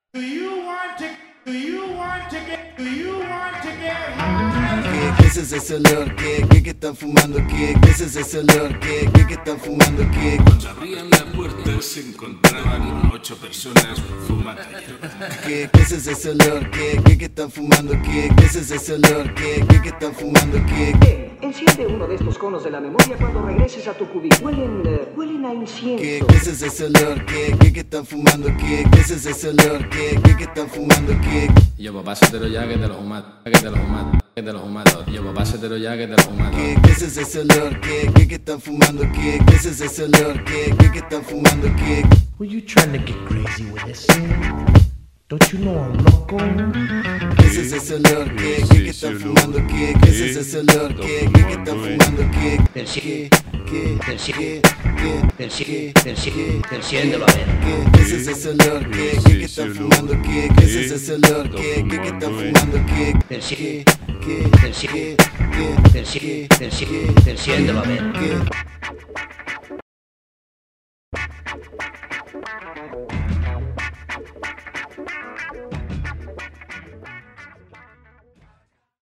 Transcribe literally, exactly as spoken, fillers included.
Do you want to, do you want to get, do you want to get high? ¿Qué, qué es ese olor? ¿Qué, qué, qué están fumando? ¿Qué, qué es ese olor? ¿Qué, qué, qué están fumando? ¿Qué? Cuando abrían la puerta se encontraban ocho personas fumando hierba. ¿Qué, qué es ese olor? ¿Qué, qué, qué están fumando? ¿Qué, qué es ese olor? ¿Qué, qué, qué están fumando? ¿Qué? Eh, enciende uno de estos conos de la memoria cuando regreses a tu cubículo. Huelen, eh, huelen a incienso. ¿Qué, qué es ese olor? ¿Qué, qué, qué están fumando? ¿Qué, qué es ese olor? ¿Qué, qué, qué están fumando? ¿Qué? Yo papá setero ya que te lo fumas, que te lo fumas, que te lo fumas. Yo papá setero ya que te lo fumas. ¿Qué, qué es ese olor? ¿Qué, qué, qué están fumando? ¿Qué, qué es ese olor? ¿Qué, qué, qué están fumando? ¿Qué? Were you trying to get crazy with this? Don't you know I'm loco? ¿Qué es ese olor? ¿Qué, qué, qué están fumando? ¿Qué, qué es ese olor? ¿Qué, qué, qué están fumando? ¿Qué? Del ¿Qué, cielo, qué, del cielo, qué, qué, del cielo, qué, del cielo, qué, enciéndelo a ver. ¿Qué, qué es ese olor? ¿Qué, qué, qué están fumando? ¿Qué, qué es ese olor? ¿Qué, qué, qué están fumando? ¿Qué? Del cielo, ¿Qué, qué, del cielo, qué, qué, del cielo, del cielo, enciéndelo a ver. qué?